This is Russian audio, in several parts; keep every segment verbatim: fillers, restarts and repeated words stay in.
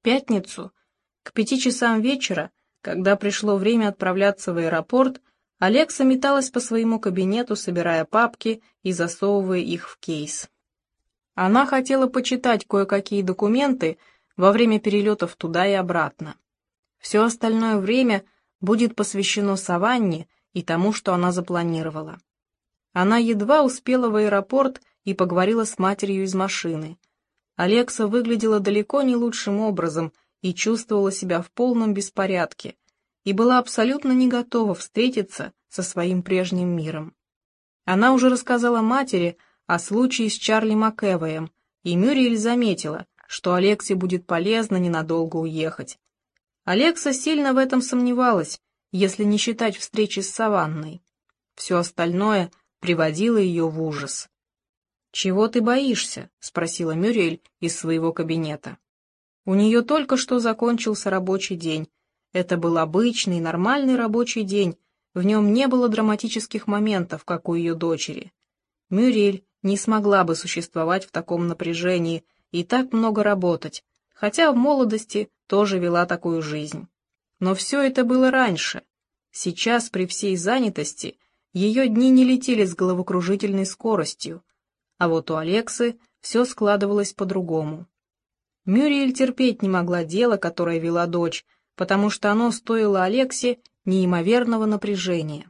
пятницу, к пяти часам вечера, когда пришло время отправляться в аэропорт, Алекса металась по своему кабинету, собирая папки и засовывая их в кейс. Она хотела почитать кое-какие документы во время перелетов туда и обратно. Все остальное время будет посвящено Саванне и тому, что она запланировала. Она едва успела в аэропорт и поговорила с матерью из машины. Алекса выглядела далеко не лучшим образом и чувствовала себя в полном беспорядке, и была абсолютно не готова встретиться со своим прежним миром. Она уже рассказала матери о случае с Чарли МакЭвоем, и Мюриэль заметила, что Алексе будет полезно ненадолго уехать. Алекса сильно в этом сомневалась, если не считать встречи с Саванной. Все остальное приводило ее в ужас. «Чего ты боишься?» — спросила Мюриэль из своего кабинета. У нее только что закончился рабочий день. Это был обычный, нормальный рабочий день, в нем не было драматических моментов, как у ее дочери. Мюриэль не смогла бы существовать в таком напряжении и так много работать, хотя в молодости тоже вела такую жизнь. Но все это было раньше. Сейчас, при всей занятости, ее дни не летели с головокружительной скоростью, а вот у Алексы все складывалось по-другому. Мюриэль терпеть не могла дело, которое вела дочь, потому что оно стоило Алексе неимоверного напряжения.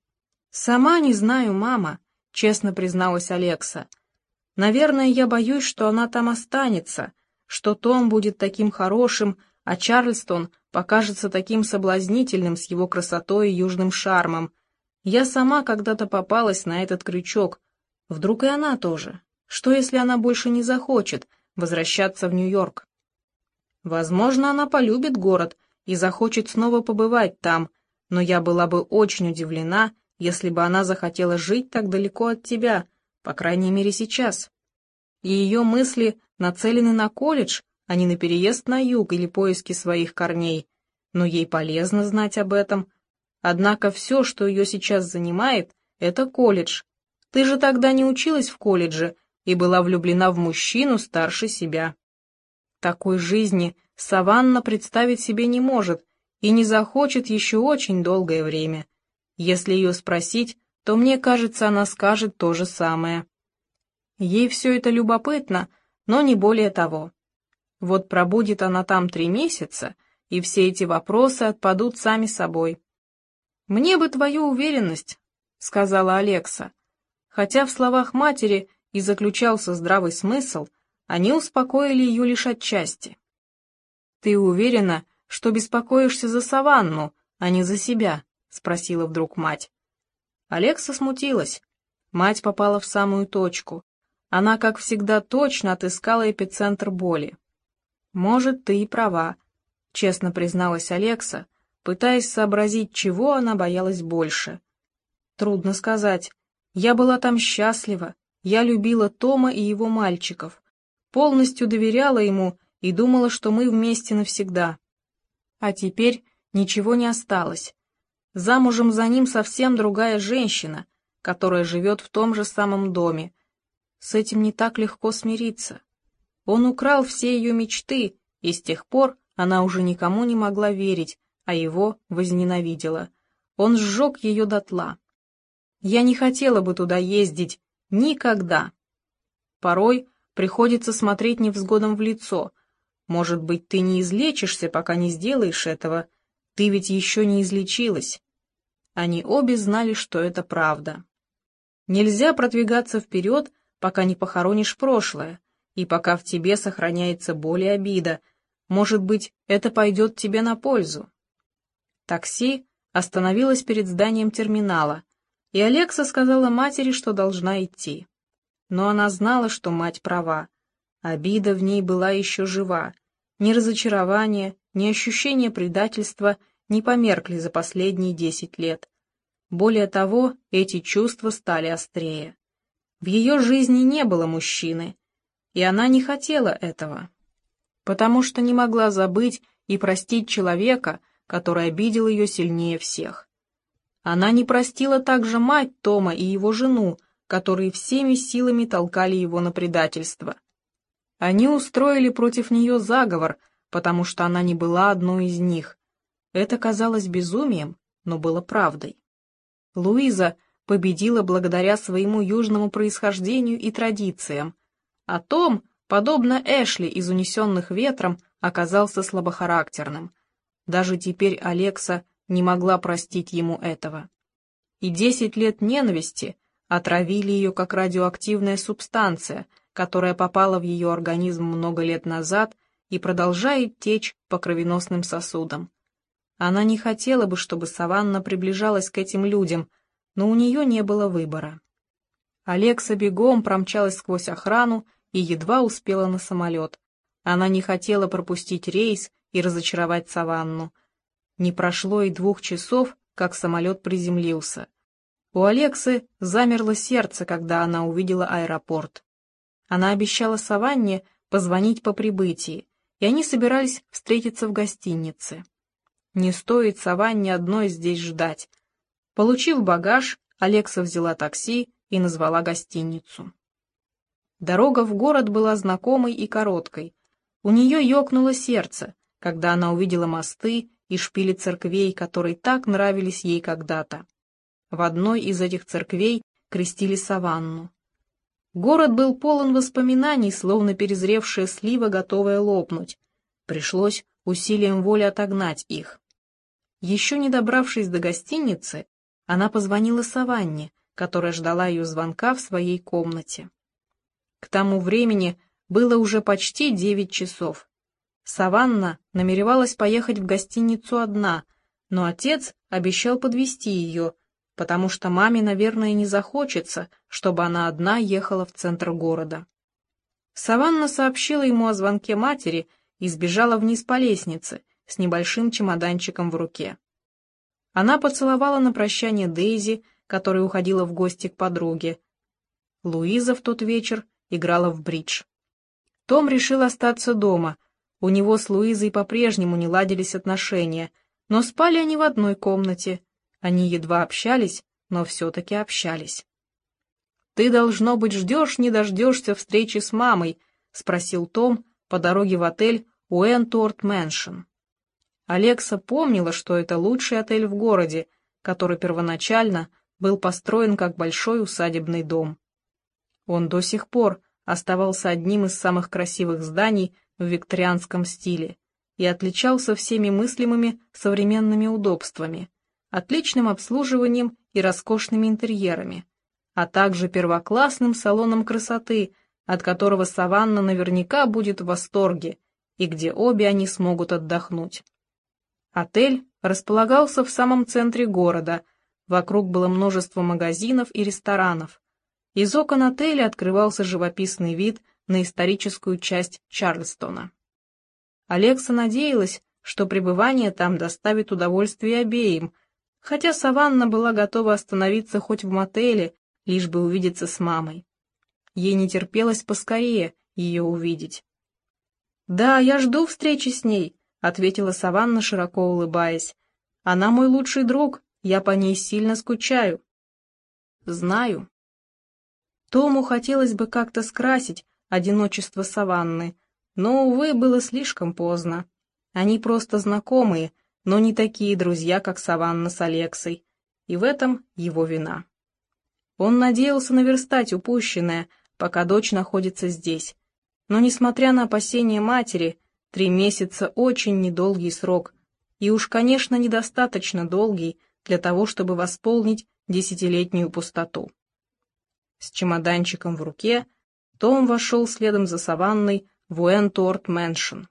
«Сама не знаю, мама», — честно призналась Алекса. «Наверное, я боюсь, что она там останется, что Том будет таким хорошим, а Чарльстон покажется таким соблазнительным с его красотой и южным шармом. Я сама когда-то попалась на этот крючок. Вдруг и она тоже? Что, если она больше не захочет возвращаться в Нью-Йорк? Возможно, она полюбит город и захочет снова побывать там, но я была бы очень удивлена, если бы она захотела жить так далеко от тебя, по крайней мере сейчас. И ее мысли нацелены на колледж, а не на переезд на юг или поиски своих корней, но ей полезно знать об этом. Однако все, что ее сейчас занимает, это колледж. Ты же тогда не училась в колледже и была влюблена в мужчину старше себя. Такой жизни Саванна представить себе не может и не захочет еще очень долгое время. Если ее спросить, то, мне кажется, она скажет то же самое. Ей все это любопытно, но не более того. Вот пробудет она там три месяца, и все эти вопросы отпадут сами собой. «Мне бы твою уверенность», — сказала Алекса. Хотя в словах матери и заключался здравый смысл, они успокоили ее лишь отчасти. «Ты уверена, что беспокоишься за Саванну, а не за себя?» — спросила вдруг мать. Алекса смутилась. Мать попала в самую точку. Она, как всегда, точно отыскала эпицентр боли. «Может, ты и права», — честно призналась Алекса, пытаясь сообразить, чего она боялась больше. «Трудно сказать. Я была там счастлива, я любила Тома и его мальчиков, полностью доверяла ему и думала, что мы вместе навсегда. А теперь ничего не осталось. Замужем за ним совсем другая женщина, которая живет в том же самом доме. С этим не так легко смириться. Он украл все ее мечты, и с тех пор она уже никому не могла верить, а его возненавидела. Он сжег ее дотла. Я не хотела бы туда ездить. Никогда. Порой приходится смотреть невзгодам в лицо. Может быть, ты не излечишься, пока не сделаешь этого. Ты ведь еще не излечилась». Они обе знали, что это правда. Нельзя продвигаться вперед, пока не похоронишь прошлое, и пока в тебе сохраняется боль и обида. Может быть, это пойдет тебе на пользу. Такси остановилось перед зданием терминала, и Алекса сказала матери, что должна идти. Но она знала, что мать права. Обида в ней была еще жива. Ни разочарование, ни ощущение предательства не померкли за последние десять лет. Более того, эти чувства стали острее. В ее жизни не было мужчины, и она не хотела этого, потому что не могла забыть и простить человека, который обидел ее сильнее всех. Она не простила также мать Тома и его жену, которые всеми силами толкали его на предательство. Они устроили против нее заговор, потому что она не была одной из них. Это казалось безумием, но было правдой. Луиза победила благодаря своему южному происхождению и традициям, а Том, подобно Эшли из «Унесенных ветром», оказался слабохарактерным. Даже теперь Алекса не могла простить ему этого. И десять лет ненависти отравили ее как радиоактивная субстанция, которая попала в ее организм много лет назад и продолжает течь по кровеносным сосудам. Она не хотела бы, чтобы Саванна приближалась к этим людям, но у нее не было выбора. Алекса бегом промчалась сквозь охрану и едва успела на самолет. Она не хотела пропустить рейс и разочаровать Саванну. Не прошло и двух часов, как самолет приземлился. У Алексы замерло сердце, когда она увидела аэропорт. Она обещала Саванне позвонить по прибытии, и они собирались встретиться в гостинице. Не стоит Саванне одной здесь ждать. Получив багаж, Алекса взяла такси и назвала гостиницу. Дорога в город была знакомой и короткой. У нее ёкнуло сердце, когда она увидела мосты и шпили церквей, которые так нравились ей когда-то. В одной из этих церквей крестили Саванну. Город был полон воспоминаний, словно перезревшая слива, готовая лопнуть. Пришлось усилием воли отогнать их. Еще не добравшись до гостиницы, она позвонила Саванне, которая ждала ее звонка в своей комнате. К тому времени было уже почти девять часов. Саванна намеревалась поехать в гостиницу одна, но отец обещал подвезти ее, потому что маме, наверное, не захочется, чтобы она одна ехала в центр города. Саванна сообщила ему о звонке матери и сбежала вниз по лестнице с небольшим чемоданчиком в руке. Она поцеловала на прощание Дейзи, которая уходила в гости к подруге. Луиза в тот вечер играла в бридж. Том решил остаться дома. У него с Луизой по-прежнему не ладились отношения, но спали они в одной комнате. Они едва общались, но все-таки общались. «Ты, должно быть, ждешь, не дождешься встречи с мамой?» — спросил Том по дороге в отель Уэнтуорт Мэншн. Алекса помнила, что это лучший отель в городе, который первоначально был построен как большой усадебный дом. Он до сих пор оставался одним из самых красивых зданий в викторианском стиле и отличался всеми мыслимыми современными удобствами, отличным обслуживанием и роскошными интерьерами, а также первоклассным салоном красоты, от которого Саванна наверняка будет в восторге, и где обе они смогут отдохнуть. Отель располагался в самом центре города, вокруг было множество магазинов и ресторанов. Из окон отеля открывался живописный вид на историческую часть Чарльстона. Алекса надеялась, что пребывание там доставит удовольствие обеим, хотя Саванна была готова остановиться хоть в мотеле, лишь бы увидеться с мамой. Ей не терпелось поскорее ее увидеть. «Да, я жду встречи с ней», — ответила Саванна, широко улыбаясь. «Она мой лучший друг, я по ней сильно скучаю». «Знаю». Тому хотелось бы как-то скрасить одиночество Саванны, но, увы, было слишком поздно. Они просто знакомые, но не такие друзья, как Саванна с Алексой, и в этом его вина. Он надеялся наверстать упущенное, пока дочь находится здесь, но, несмотря на опасения матери, три месяца — очень недолгий срок, и уж, конечно, недостаточно долгий для того, чтобы восполнить десятилетнюю пустоту. С чемоданчиком в руке Том вошел следом за Саванной в Уэнтуорт Мэншн.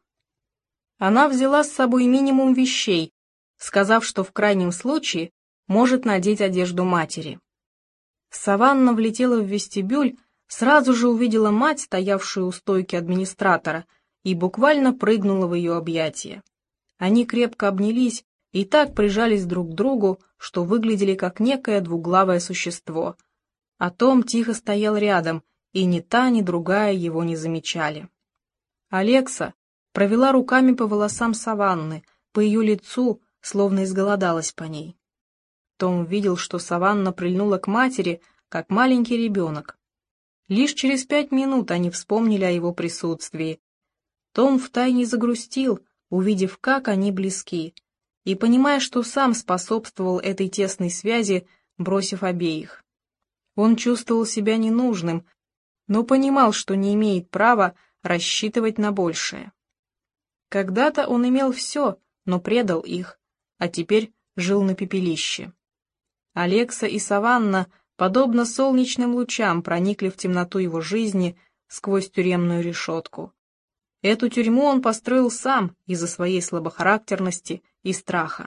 Она взяла с собой минимум вещей, сказав, что в крайнем случае может надеть одежду матери. Саванна влетела в вестибюль, сразу же увидела мать, стоявшую у стойки администратора, и буквально прыгнула в ее объятия. Они крепко обнялись и так прижались друг к другу, что выглядели как некое двуглавое существо. А Том тихо стоял рядом, и ни та, ни другая его не замечали. Алекса провела руками по волосам Саванны, по ее лицу, словно изголодалась по ней. Том видел, что Саванна прильнула к матери, как маленький ребенок. Лишь через пять минут они вспомнили о его присутствии. Том втайне загрустил, увидев, как они близки, и понимая, что сам способствовал этой тесной связи, бросив обеих. Он чувствовал себя ненужным, но понимал, что не имеет права рассчитывать на большее. Когда-то он имел все, но предал их, а теперь жил на пепелище. Алекса и Саванна, подобно солнечным лучам, проникли в темноту его жизни сквозь тюремную решетку. Эту тюрьму он построил сам из-за своей слабохарактерности и страха.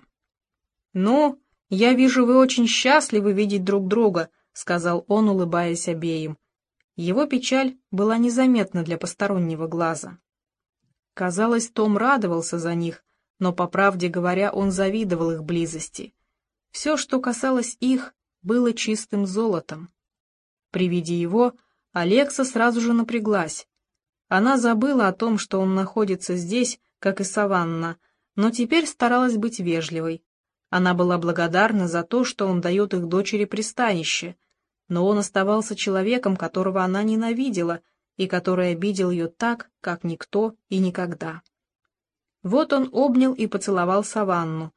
«Ну, я вижу, вы очень счастливы видеть друг друга», — сказал он, улыбаясь обеим. Его печаль была незаметна для постороннего глаза. Казалось, Том радовался за них, но, по правде говоря, он завидовал их близости. Все, что касалось их, было чистым золотом. При виде его Алекса сразу же напряглась. Она забыла о том, что он находится здесь, как и Саванна, но теперь старалась быть вежливой. Она была благодарна за то, что он дает их дочери пристанище, но он оставался человеком, которого она ненавидела, и который обидел ее так, как никто и никогда. Вот он обнял и поцеловал Саванну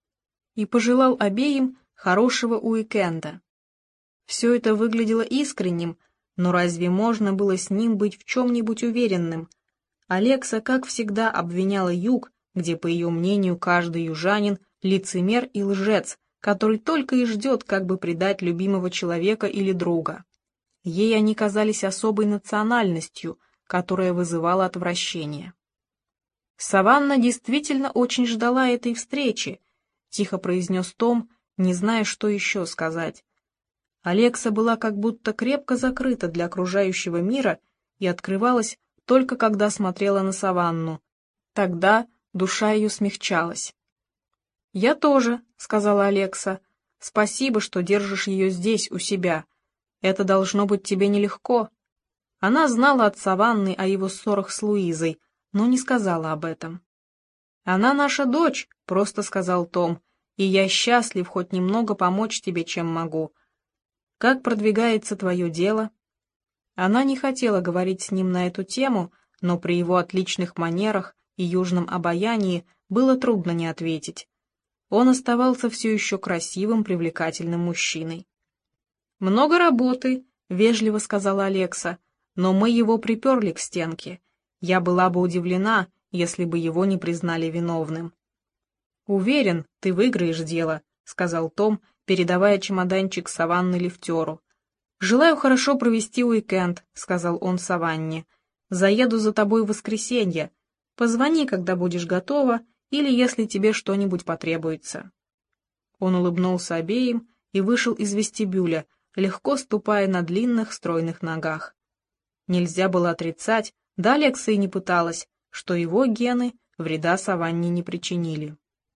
и пожелал обеим хорошего уикенда. Все это выглядело искренним, но разве можно было с ним быть в чем-нибудь уверенным? Алекса, как всегда, обвиняла Юг, где, по ее мнению, каждый южанин — лицемер и лжец, который только и ждет, как бы предать любимого человека или друга. Ей они казались особой национальностью, которая вызывала отвращение. «Саванна действительно очень ждала этой встречи», — тихо произнес Том, не зная, что еще сказать. Алекса была как будто крепко закрыта для окружающего мира и открывалась только когда смотрела на Саванну. Тогда душа ее смягчалась. «Я тоже», — сказала Алекса. «Спасибо, что держишь ее здесь, у себя. Это должно быть тебе нелегко». Она знала от Саванны о его ссорах с Луизой, но не сказала об этом. «Она наша дочь», — просто сказал Том, «и я счастлив хоть немного помочь тебе, чем могу. Как продвигается твое дело?» Она не хотела говорить с ним на эту тему, но при его отличных манерах и южном обаянии было трудно не ответить. Он оставался все еще красивым, привлекательным мужчиной. «Много работы», — вежливо сказала Алекса, «но мы его приперли к стенке. Я была бы удивлена, если бы его не признали виновным». «Уверен, ты выиграешь дело», — сказал Том, передавая чемоданчик Саванны лифтеру. «Желаю хорошо провести уикенд», — сказал он Саванне. «Заеду за тобой в воскресенье. Позвони, когда будешь готова, или если тебе что-нибудь потребуется». Он улыбнулся обеим и вышел из вестибюля, легко ступая на длинных стройных ногах. Нельзя было отрицать, да Алекса и не пыталась, что его гены вреда Саванне не причинили.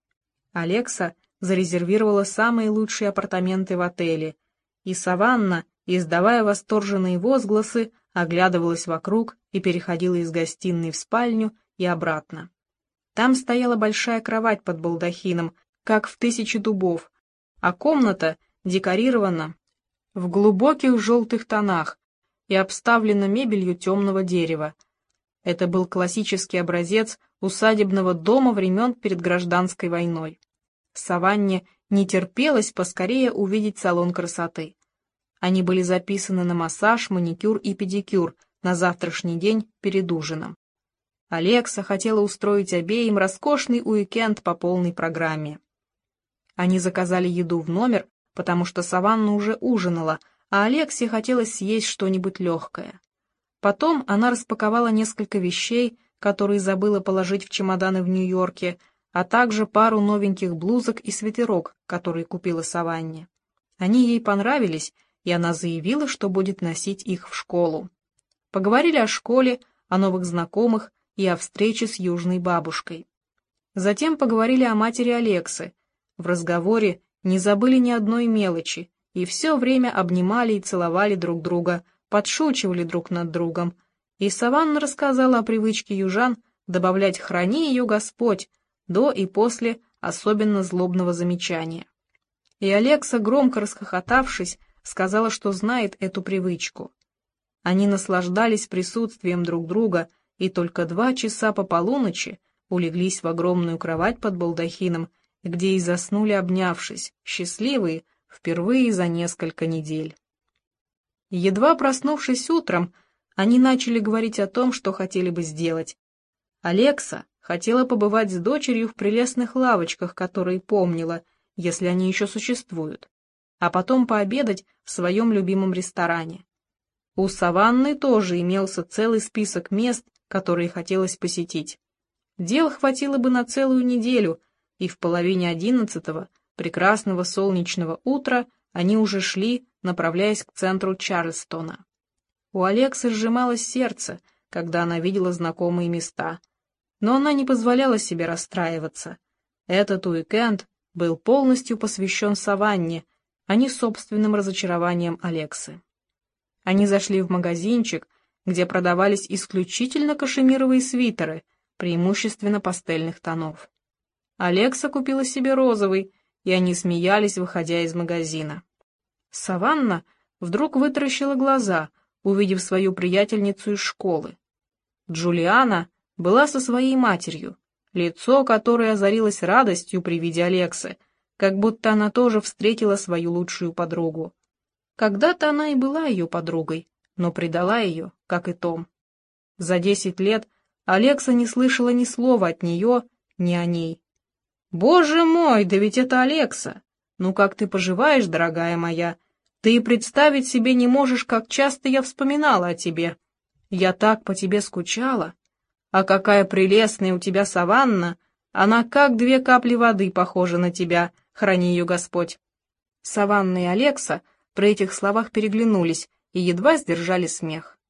Алекса зарезервировала самые лучшие апартаменты в отеле, и Саванна, издавая восторженные возгласы, оглядывалась вокруг и переходила из гостиной в спальню и обратно. Там стояла большая кровать под балдахином, как в «Тысяче дубов», а комната декорирована в глубоких желтых тонах и обставлена мебелью темного дерева. Это был классический образец усадебного дома времен перед гражданской войной. Саванне не терпелось поскорее увидеть салон красоты. Они были записаны на массаж, маникюр и педикюр на завтрашний день перед ужином. Алекса хотела устроить обеим роскошный уикенд по полной программе. Они заказали еду в номер, потому что Саванна уже ужинала, а Алексе хотелось съесть что-нибудь легкое. Потом она распаковала несколько вещей, которые забыла положить в чемоданы в Нью-Йорке, а также пару новеньких блузок и свитерок, которые купила Саванне. Они ей понравились, и она заявила, что будет носить их в школу. Поговорили о школе, о новых знакомых и о встрече с южной бабушкой. Затем поговорили о матери Алексы. В разговоре не забыли ни одной мелочи, и все время обнимали и целовали друг друга, подшучивали друг над другом. И Саванна рассказала о привычке южан добавлять «храни ее Господь» до и после особенно злобного замечания. И Алекса, громко расхохотавшись, сказала, что знает эту привычку. Они наслаждались присутствием друг друга, и только два часа по полуночи улеглись в огромную кровать под балдахином, где и заснули, обнявшись, счастливые, впервые за несколько недель. Едва проснувшись утром, они начали говорить о том, что хотели бы сделать. Алекса хотела побывать с дочерью в прелестных лавочках, которые помнила, если они еще существуют, а потом пообедать в своем любимом ресторане. У Саванны тоже имелся целый список мест, которые хотелось посетить. Дел хватило бы на целую неделю, и в половине одиннадцатого, прекрасного солнечного утра, они уже шли, направляясь к центру Чарльстона. У Алексы сжималось сердце, когда она видела знакомые места, но она не позволяла себе расстраиваться. Этот уикенд был полностью посвящен Саванне, а не собственным разочарованиям Алексы. Они зашли в магазинчик, где продавались исключительно кашемировые свитеры, преимущественно пастельных тонов. Алекса купила себе розовый, и они смеялись, выходя из магазина. Саванна вдруг вытаращила глаза, увидев свою приятельницу из школы. Джулиана была со своей матерью, лицо которой озарилось радостью при виде Алексы, как будто она тоже встретила свою лучшую подругу. Когда-то она и была ее подругой, но предала ее, как и Том. За десять лет Алекса не слышала ни слова от нее, ни о ней. «Боже мой, да ведь это Алекса! Ну как ты поживаешь, дорогая моя? Ты и представить себе не можешь, как часто я вспоминала о тебе. Я так по тебе скучала. А какая прелестная у тебя Саванна! Она как две капли воды похожа на тебя, храни ее Господь!» Саванна и Алекса при этих словах переглянулись и едва сдержали смех.